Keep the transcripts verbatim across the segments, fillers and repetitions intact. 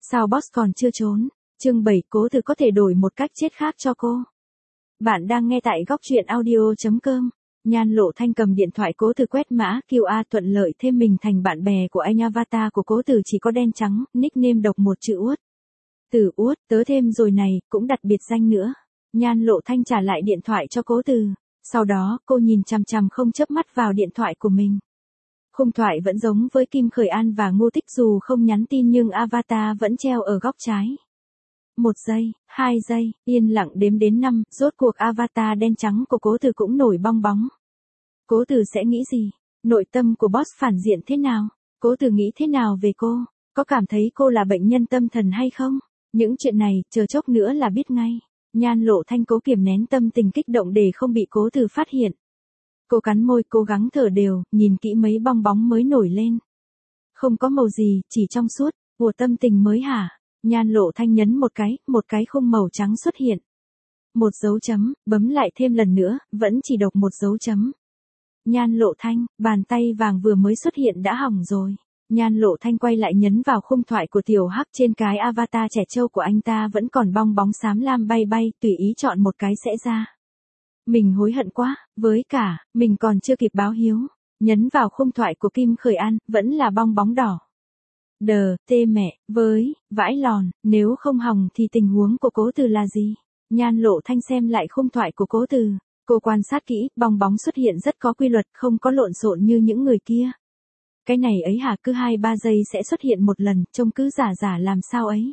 Sao boss còn chưa trốn? Chương bảy, Cố Từ có thể đổi một cách chết khác cho cô. Bạn đang nghe tại góc truyện audio chấm com. Nhan Lộ Thanh cầm điện thoại Cố Từ quét mã quy rờ thuận lợi thêm mình thành bạn bè của anh. Avatar của Cố Từ chỉ có đen trắng, nickname độc một chữ Uất. Từ Uất, tớ thêm rồi này, cũng đặt biệt danh nữa. Nhan Lộ Thanh trả lại điện thoại cho Cố Từ. Sau đó, cô nhìn chằm chằm không chớp mắt vào điện thoại của mình. Khung thoại vẫn giống với Kim Khởi An và Ngô Tích, dù không nhắn tin nhưng avatar vẫn treo ở góc trái. Một giây, hai giây, yên lặng đếm đến năm, rốt cuộc avatar đen trắng của Cố Từ cũng nổi bong bóng. Cố Từ sẽ nghĩ gì? Nội tâm của boss phản diện thế nào? Cố Từ nghĩ thế nào về cô? Có cảm thấy cô là bệnh nhân tâm thần hay không? Những chuyện này, chờ chốc nữa là biết ngay. Nhan Lộ Thanh cố kiềm nén tâm tình kích động để không bị Cố Từ phát hiện. Cô cắn môi cố gắng thở đều, nhìn kỹ mấy bong bóng mới nổi lên. Không có màu gì, chỉ trong suốt, của tâm tình mới hả? Nhan Lộ Thanh nhấn một cái, một cái khung màu trắng xuất hiện. Một dấu chấm, bấm lại thêm lần nữa, vẫn chỉ đọc một dấu chấm. Nhan Lộ Thanh, bàn tay vàng vừa mới xuất hiện đã hỏng rồi. Nhan Lộ Thanh quay lại nhấn vào khung thoại của Tiểu Hắc, trên cái avatar trẻ trâu của anh ta vẫn còn bong bóng xám lam bay bay, tùy ý chọn một cái sẽ ra. Mình hối hận quá, với cả, mình còn chưa kịp báo hiếu. Nhấn vào khung thoại của Kim Khởi An, vẫn là bong bóng đỏ. Đờ, tê mẹ, với, vãi lòn, nếu không hỏng thì tình huống của Cố Từ là gì? Nhan Lộ Thanh xem lại khung thoại của Cố Từ. Cô quan sát kỹ, bong bóng xuất hiện rất có quy luật, không có lộn xộn như những người kia. Cái này ấy hả, cứ hai ba giây sẽ xuất hiện một lần, trông cứ giả giả làm sao ấy.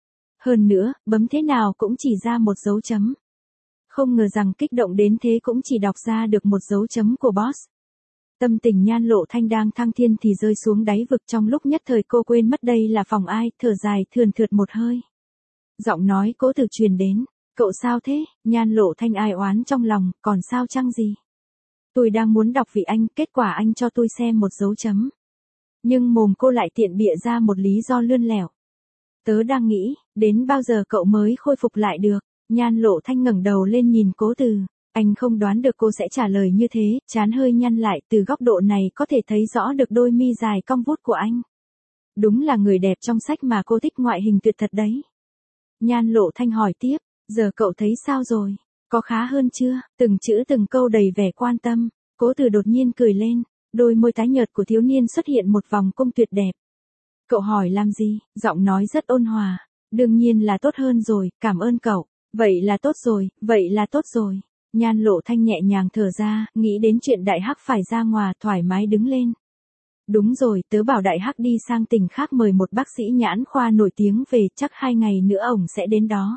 Hơn nữa, bấm thế nào cũng chỉ ra một dấu chấm. Không ngờ rằng kích động đến thế cũng chỉ đọc ra được một dấu chấm của boss. Tâm tình Nhan Lộ Thanh đang thăng thiên thì rơi xuống đáy vực, trong lúc nhất thời cô quên mất đây là phòng ai, thở dài thườn thượt một hơi. Giọng nói Cố Từ truyền đến, cậu sao thế? Nhan Lộ Thanh ai oán trong lòng, còn sao chăng gì? Tôi đang muốn đọc vị anh, kết quả anh cho tôi xem một dấu chấm. Nhưng mồm cô lại tiện bịa ra một lý do lươn lẻo. Tớ đang nghĩ, đến bao giờ cậu mới khôi phục lại được? Nhan Lộ Thanh ngẩng đầu lên nhìn Cố Từ. Anh không đoán được cô sẽ trả lời như thế, trán hơi nhăn lại, từ góc độ này có thể thấy rõ được đôi mi dài cong vút của anh. Đúng là người đẹp trong sách mà cô thích, ngoại hình tuyệt thật đấy. Nhan Lộ Thanh hỏi tiếp, giờ cậu thấy sao rồi? Có khá hơn chưa? Từng chữ từng câu đầy vẻ quan tâm. Cố Từ đột nhiên cười lên, đôi môi tái nhợt của thiếu niên xuất hiện một vòng cung tuyệt đẹp. Cậu hỏi làm gì? Giọng nói rất ôn hòa. Đương nhiên là tốt hơn rồi, cảm ơn cậu. Vậy là tốt rồi, vậy là tốt rồi. Nhan Lộ Thanh nhẹ nhàng thở ra, nghĩ đến chuyện Đại Hắc phải ra ngoài, thoải mái đứng lên. Đúng rồi, tớ bảo Đại Hắc đi sang tỉnh khác mời một bác sĩ nhãn khoa nổi tiếng về, chắc hai ngày nữa ổng sẽ đến đó.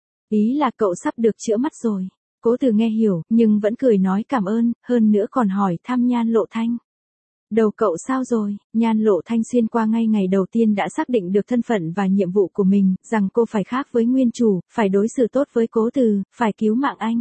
Ý là cậu sắp được chữa mắt rồi. Cố Từ nghe hiểu, nhưng vẫn cười nói cảm ơn, hơn nữa còn hỏi thăm Nhan Lộ Thanh. Đầu cậu sao rồi? Nhan Lộ Thanh xuyên qua ngay ngày đầu tiên đã xác định được thân phận và nhiệm vụ của mình, rằng cô phải khác với nguyên chủ, phải đối xử tốt với Cố Từ, phải cứu mạng anh.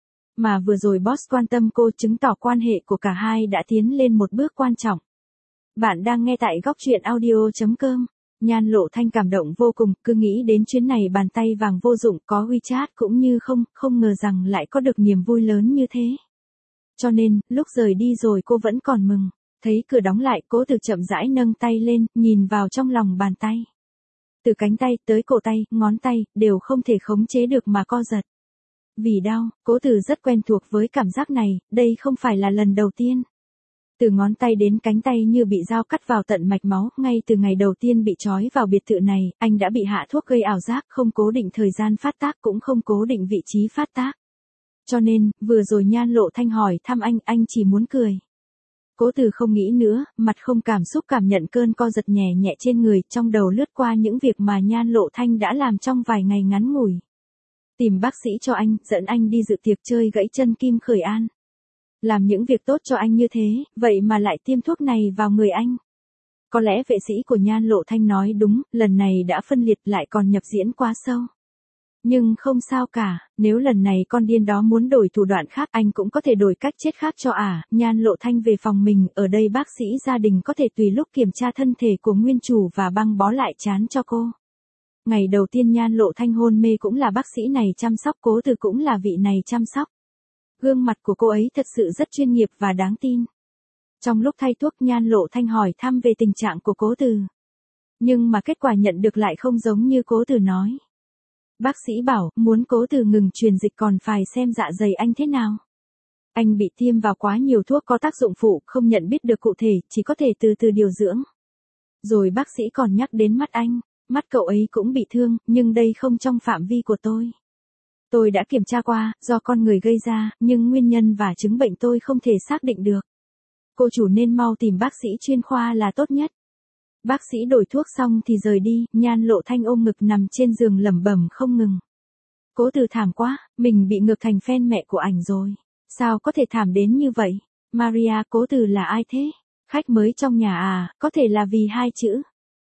Mà vừa rồi boss quan tâm cô, chứng tỏ quan hệ của cả hai đã tiến lên một bước quan trọng. Bạn đang nghe tại góc truyện audio chấm com. Nhan Lộ Thanh cảm động vô cùng, cứ nghĩ đến chuyến này bàn tay vàng vô dụng, có WeChat cũng như không, không ngờ rằng lại có được niềm vui lớn như thế. Cho nên, lúc rời đi rồi cô vẫn còn mừng. Thấy cửa đóng lại, Cố Từ chậm rãi nâng tay lên, nhìn vào trong lòng bàn tay. Từ cánh tay tới cổ tay, ngón tay, đều không thể khống chế được mà co giật. Vì đau, Cố Từ rất quen thuộc với cảm giác này, đây không phải là lần đầu tiên. Từ ngón tay đến cánh tay như bị dao cắt vào tận mạch máu, ngay từ ngày đầu tiên bị trói vào biệt thự này, anh đã bị hạ thuốc gây ảo giác, không cố định thời gian phát tác cũng không cố định vị trí phát tác. Cho nên, vừa rồi Nhan Lộ Thanh hỏi thăm anh, anh chỉ muốn cười. Cố Từ không nghĩ nữa, mặt không cảm xúc cảm nhận cơn co giật nhẹ nhẹ trên người, trong đầu lướt qua những việc mà Nhan Lộ Thanh đã làm trong vài ngày ngắn ngủi. Tìm bác sĩ cho anh, dẫn anh đi dự tiệc chơi gãy chân Kim Khởi An. Làm những việc tốt cho anh như thế, vậy mà lại tiêm thuốc này vào người anh. Có lẽ vệ sĩ của Nhan Lộ Thanh nói đúng, lần này đã phân liệt lại còn nhập diễn quá sâu. Nhưng không sao cả, nếu lần này con điên đó muốn đổi thủ đoạn khác, anh cũng có thể đổi cách chết khác cho ả. À. Nhan Lộ Thanh về phòng mình, ở đây bác sĩ gia đình có thể tùy lúc kiểm tra thân thể của nguyên chủ và băng bó lại trán cho cô. Ngày đầu tiên Nhan Lộ Thanh hôn mê cũng là bác sĩ này chăm sóc, Cố Từ cũng là vị này chăm sóc. Gương mặt của cô ấy thật sự rất chuyên nghiệp và đáng tin. Trong lúc thay thuốc, Nhan Lộ Thanh hỏi thăm về tình trạng của Cố Từ. Nhưng mà kết quả nhận được lại không giống như Cố Từ nói. Bác sĩ bảo, muốn Cố Từ ngừng truyền dịch còn phải xem dạ dày anh thế nào. Anh bị tiêm vào quá nhiều thuốc có tác dụng phụ, không nhận biết được cụ thể, chỉ có thể từ từ điều dưỡng. Rồi bác sĩ còn nhắc đến mắt anh, mắt cậu ấy cũng bị thương, nhưng đây không trong phạm vi của tôi. Tôi đã kiểm tra qua, do con người gây ra, nhưng nguyên nhân và chứng bệnh tôi không thể xác định được. Cô chủ nên mau tìm bác sĩ chuyên khoa là tốt nhất. Bác sĩ đổi thuốc xong thì rời đi, Nhan Lộ Thanh ôm ngực nằm trên giường lẩm bẩm không ngừng. Cố Từ thảm quá, mình bị ngược thành fan mẹ của ảnh rồi. Sao có thể thảm đến như vậy? Maria, Cố Từ là ai thế? Khách mới trong nhà à, có thể là vì hai chữ.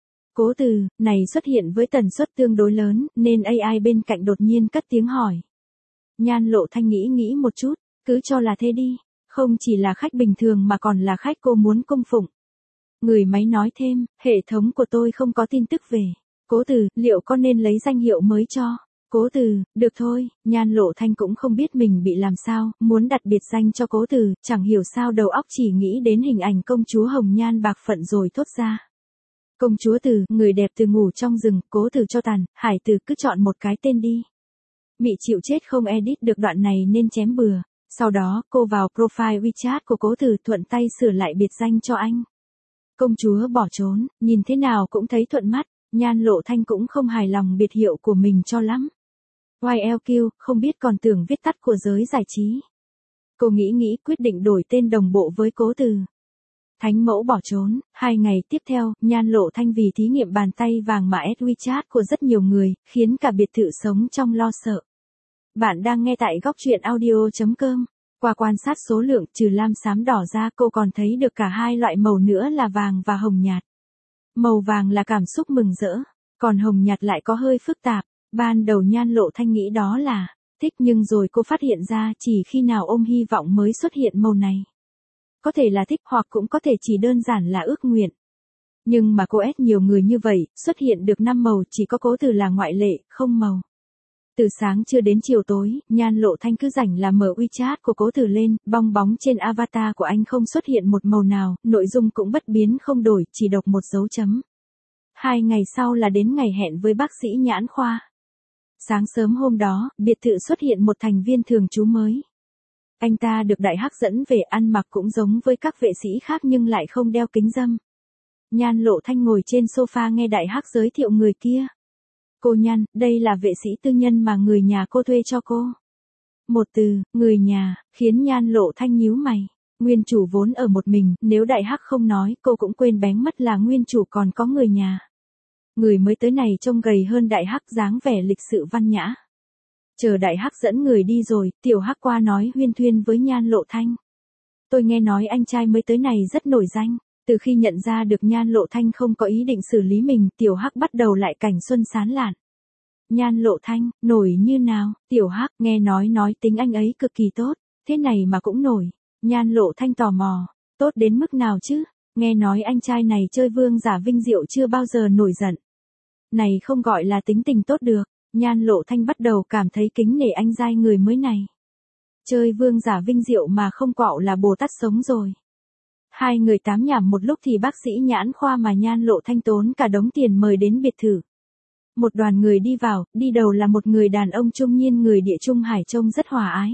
Cố Từ, này xuất hiện với tần suất tương đối lớn, nên a i bên cạnh đột nhiên cất tiếng hỏi. Nhan Lộ Thanh nghĩ nghĩ một chút, cứ cho là thế đi, không chỉ là khách bình thường mà còn là khách cô muốn cung phụng. Người máy nói thêm, hệ thống của tôi không có tin tức về. Cố Từ, liệu có nên lấy danh hiệu mới cho? Cố Từ, được thôi, Nhan Lộ Thanh cũng không biết mình bị làm sao, muốn đặt biệt danh cho Cố Từ, chẳng hiểu sao đầu óc chỉ nghĩ đến hình ảnh công chúa hồng nhan bạc phận rồi thốt ra. Công chúa Từ, người đẹp từ ngủ trong rừng, Cố Từ cho tàn, Hải Từ cứ chọn một cái tên đi. Mị chịu chết không edit được đoạn này nên chém bừa. Sau đó, cô vào profile WeChat của Cố Từ thuận tay sửa lại biệt danh cho anh. Công chúa bỏ trốn, nhìn thế nào cũng thấy thuận mắt, Nhan Lộ Thanh cũng không hài lòng biệt hiệu của mình cho lắm. i lờ quy, không biết còn tưởng viết tắt của giới giải trí. Cô nghĩ nghĩ quyết định đổi tên đồng bộ với Cố Từ. Thánh mẫu bỏ trốn, hai ngày tiếp theo, Nhan Lộ Thanh vì thí nghiệm bàn tay vàng mà ép WeChat của rất nhiều người, khiến cả biệt thự sống trong lo sợ. Bạn đang nghe tại góc truyện audio chấm com. Qua quan sát số lượng, trừ lam xám đỏ ra cô còn thấy được cả hai loại màu nữa là vàng và hồng nhạt. Màu vàng là cảm xúc mừng rỡ, còn hồng nhạt lại có hơi phức tạp. Ban đầu Nhan Lộ Thanh nghĩ đó là thích, nhưng rồi cô phát hiện ra chỉ khi nào ôm hy vọng mới xuất hiện màu này. Có thể là thích hoặc cũng có thể chỉ đơn giản là ước nguyện. Nhưng mà cô ép nhiều người như vậy, xuất hiện được năm màu, chỉ có Cố Từ là ngoại lệ, không màu. Từ sáng trưa đến chiều tối, Nhan Lộ Thanh cứ rảnh là mở WeChat của Cố Từ lên, bong bóng trên avatar của anh không xuất hiện một màu nào, nội dung cũng bất biến không đổi, chỉ độc một dấu chấm. Hai ngày sau là đến ngày hẹn với bác sĩ nhãn khoa. Sáng sớm hôm đó, biệt thự xuất hiện một thành viên thường trú mới. Anh ta được Đại Hắc dẫn về, ăn mặc cũng giống với các vệ sĩ khác nhưng lại không đeo kính râm. Nhan Lộ Thanh ngồi trên sofa nghe Đại Hắc giới thiệu người kia. Cô Nhan, đây là vệ sĩ tư nhân mà người nhà cô thuê cho cô. Một từ, người nhà, khiến Nhan Lộ Thanh nhíu mày. Nguyên chủ vốn ở một mình, nếu Đại Hắc không nói, cô cũng quên bén mất là nguyên chủ còn có người nhà. Người mới tới này trông gầy hơn Đại Hắc, dáng vẻ lịch sự văn nhã. Chờ Đại Hắc dẫn người đi rồi, Tiểu Hắc qua nói huyên thuyên với Nhan Lộ Thanh. Tôi nghe nói anh trai mới tới này rất nổi danh. Từ khi nhận ra được Nhan Lộ Thanh không có ý định xử lý mình, Tiểu Hắc bắt đầu lại cảnh xuân sán lạn. Nhan Lộ Thanh, nổi như nào? Tiểu Hắc, nghe nói nói tính anh ấy cực kỳ tốt, thế này mà cũng nổi. Nhan Lộ Thanh tò mò, tốt đến mức nào chứ? Nghe nói anh trai này chơi vương giả vinh diệu chưa bao giờ nổi giận. Này không gọi là tính tình tốt được. Nhan Lộ Thanh bắt đầu cảm thấy kính nể anh giai người mới này. Chơi vương giả vinh diệu mà không quạo là Bồ Tát sống rồi. Hai người tám nhảm một lúc thì bác sĩ nhãn khoa mà Nhan Lộ Thanh tốn cả đống tiền mời đến biệt thự. Một đoàn người đi vào, đi đầu là một người đàn ông trung niên người địa Trung Hải trông rất hòa ái.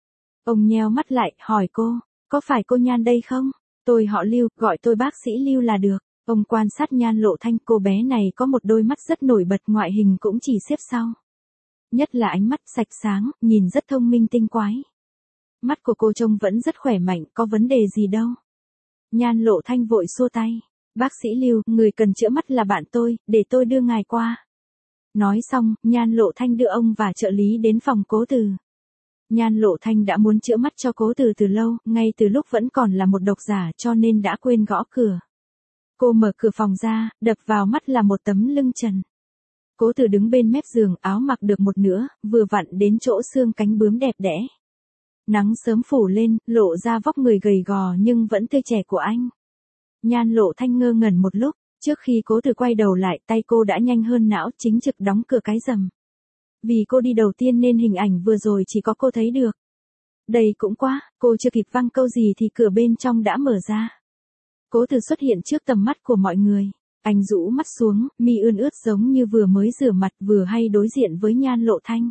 Ông nheo mắt lại, hỏi cô, có phải cô Nhan đây không? Tôi họ Lưu, gọi tôi bác sĩ Lưu là được. Ông quan sát Nhan Lộ Thanh, cô bé này có một đôi mắt rất nổi bật, ngoại hình cũng chỉ xếp sau. Nhất là ánh mắt sạch sáng, nhìn rất thông minh tinh quái. Mắt của cô trông vẫn rất khỏe mạnh, có vấn đề gì đâu. Nhan Lộ Thanh vội xua tay. Bác sĩ Lưu, người cần chữa mắt là bạn tôi, để tôi đưa ngài qua. Nói xong, Nhan Lộ Thanh đưa ông và trợ lý đến phòng Cố Từ. Nhan Lộ Thanh đã muốn chữa mắt cho Cố Từ từ lâu, ngay từ lúc vẫn còn là một độc giả cho nên đã quên gõ cửa. Cô mở cửa phòng ra, đập vào mắt là một tấm lưng trần. Cố Từ đứng bên mép giường, áo mặc được một nửa, vừa vặn đến chỗ xương cánh bướm đẹp đẽ. Nắng sớm phủ lên, lộ ra vóc người gầy gò nhưng vẫn tươi trẻ của anh. Nhan Lộ Thanh ngơ ngẩn một lúc, trước khi Cố Từ quay đầu lại, tay cô đã nhanh hơn não, chính trực đóng cửa cái rầm. Vì cô đi đầu tiên nên hình ảnh vừa rồi chỉ có cô thấy được. Đây cũng quá, cô chưa kịp văng câu gì thì cửa bên trong đã mở ra. Cố Từ xuất hiện trước tầm mắt của mọi người. Anh rũ mắt xuống, mi ươn ướt giống như vừa mới rửa mặt vừa hay đối diện với Nhan Lộ Thanh.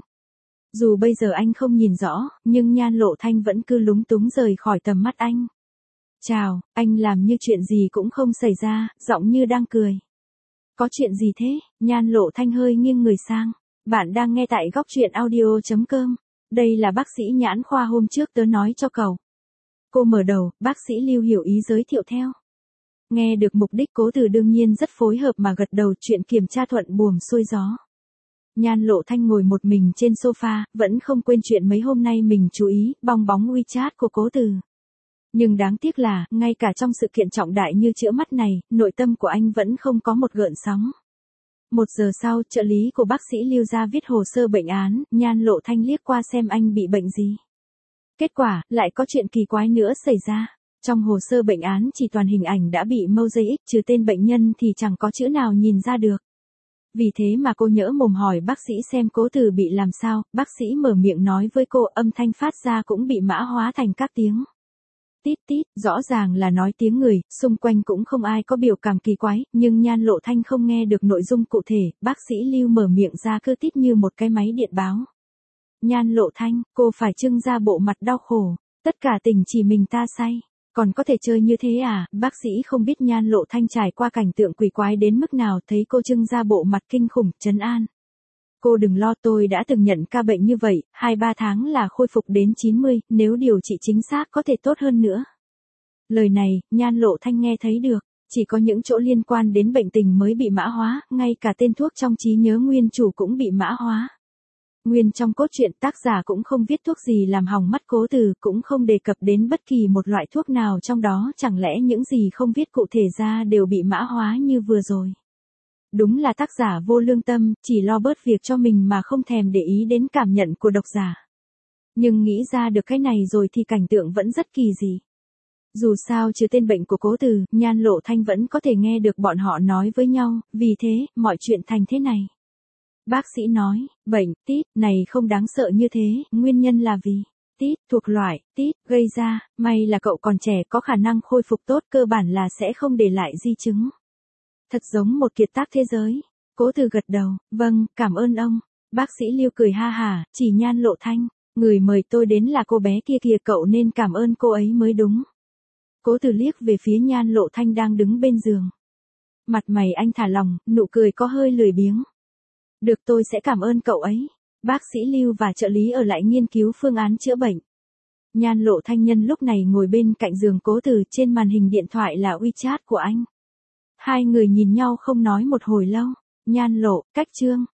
Dù bây giờ anh không nhìn rõ, nhưng Nhan Lộ Thanh vẫn cứ lúng túng rời khỏi tầm mắt anh. Chào, anh làm như chuyện gì cũng không xảy ra, giọng như đang cười. Có chuyện gì thế? Nhan Lộ Thanh hơi nghiêng người sang. Bạn đang nghe tại góc truyện audio chấm com. Đây là bác sĩ nhãn khoa hôm trước tớ nói cho cậu. Cô mở đầu, bác sĩ Lưu hiểu ý giới thiệu theo. Nghe được mục đích Cố Từ đương nhiên rất phối hợp mà gật đầu, chuyện kiểm tra thuận buồm xuôi gió. Nhan Lộ Thanh ngồi một mình trên sofa, vẫn không quên chuyện mấy hôm nay mình chú ý, bong bóng WeChat của Cố Từ. Nhưng đáng tiếc là, ngay cả trong sự kiện trọng đại như chữa mắt này, nội tâm của anh vẫn không có một gợn sóng. Một giờ sau, trợ lý của bác sĩ Lưu ra viết hồ sơ bệnh án, Nhan Lộ Thanh liếc qua xem anh bị bệnh gì. Kết quả, lại có chuyện kỳ quái nữa xảy ra. Trong hồ sơ bệnh án chỉ toàn hình ảnh đã bị mosaic, trừ tên bệnh nhân thì chẳng có chữ nào nhìn ra được. Vì thế mà cô nhỡ mồm hỏi bác sĩ xem Cố Từ bị làm sao, bác sĩ mở miệng nói với cô, âm thanh phát ra cũng bị mã hóa thành các tiếng. Tít tít, rõ ràng là nói tiếng người, xung quanh cũng không ai có biểu cảm kỳ quái, nhưng Nhan Lộ Thanh không nghe được nội dung cụ thể, bác sĩ Lưu mở miệng ra cứ tít như một cái máy điện báo. Nhan Lộ Thanh, cô phải trưng ra bộ mặt đau khổ, tất cả tỉnh chỉ mình ta say. Còn có thể chơi như thế à? Bác sĩ không biết Nhan Lộ Thanh trải qua cảnh tượng quỷ quái đến mức nào, thấy cô trưng ra bộ mặt kinh khủng, trấn an. Cô đừng lo, tôi đã từng nhận ca bệnh như vậy, hai ba tháng là khôi phục đến chín mươi, nếu điều trị chính xác có thể tốt hơn nữa. Lời này, Nhan Lộ Thanh nghe thấy được, chỉ có những chỗ liên quan đến bệnh tình mới bị mã hóa, ngay cả tên thuốc trong trí nhớ nguyên chủ cũng bị mã hóa. Nguyên trong cốt truyện tác giả cũng không viết thuốc gì làm hỏng mắt Cố Từ, cũng không đề cập đến bất kỳ một loại thuốc nào trong đó, chẳng lẽ những gì không viết cụ thể ra đều bị mã hóa như vừa rồi. Đúng là tác giả vô lương tâm, chỉ lo bớt việc cho mình mà không thèm để ý đến cảm nhận của độc giả. Nhưng nghĩ ra được cái này rồi thì cảnh tượng vẫn rất kỳ dị. Dù sao trừ tên bệnh của Cố Từ, Nhan Lộ Thanh vẫn có thể nghe được bọn họ nói với nhau, vì thế, mọi chuyện thành thế này. Bác sĩ nói, bệnh, tít, này không đáng sợ như thế, nguyên nhân là vì, tít, thuộc loại, tít, gây ra, may là cậu còn trẻ có khả năng khôi phục tốt, cơ bản là sẽ không để lại di chứng. Thật giống một kiệt tác thế giới. Cố Từ gật đầu, vâng, cảm ơn ông. Bác sĩ Lưu cười ha hả, chỉ Nhan Lộ Thanh, người mời tôi đến là cô bé kia kìa, cậu nên cảm ơn cô ấy mới đúng. Cố Từ liếc về phía Nhan Lộ Thanh đang đứng bên giường. Mặt mày anh thả lỏng, nụ cười có hơi lười biếng. Được, tôi sẽ cảm ơn cậu ấy. Bác sĩ Lưu và trợ lý ở lại nghiên cứu phương án chữa bệnh. Nhan Lộ Thanh nhân lúc này ngồi bên cạnh giường Cố Từ, trên màn hình điện thoại là WeChat của anh. Hai người nhìn nhau không nói một hồi lâu. Nhan Lộ, cách chương.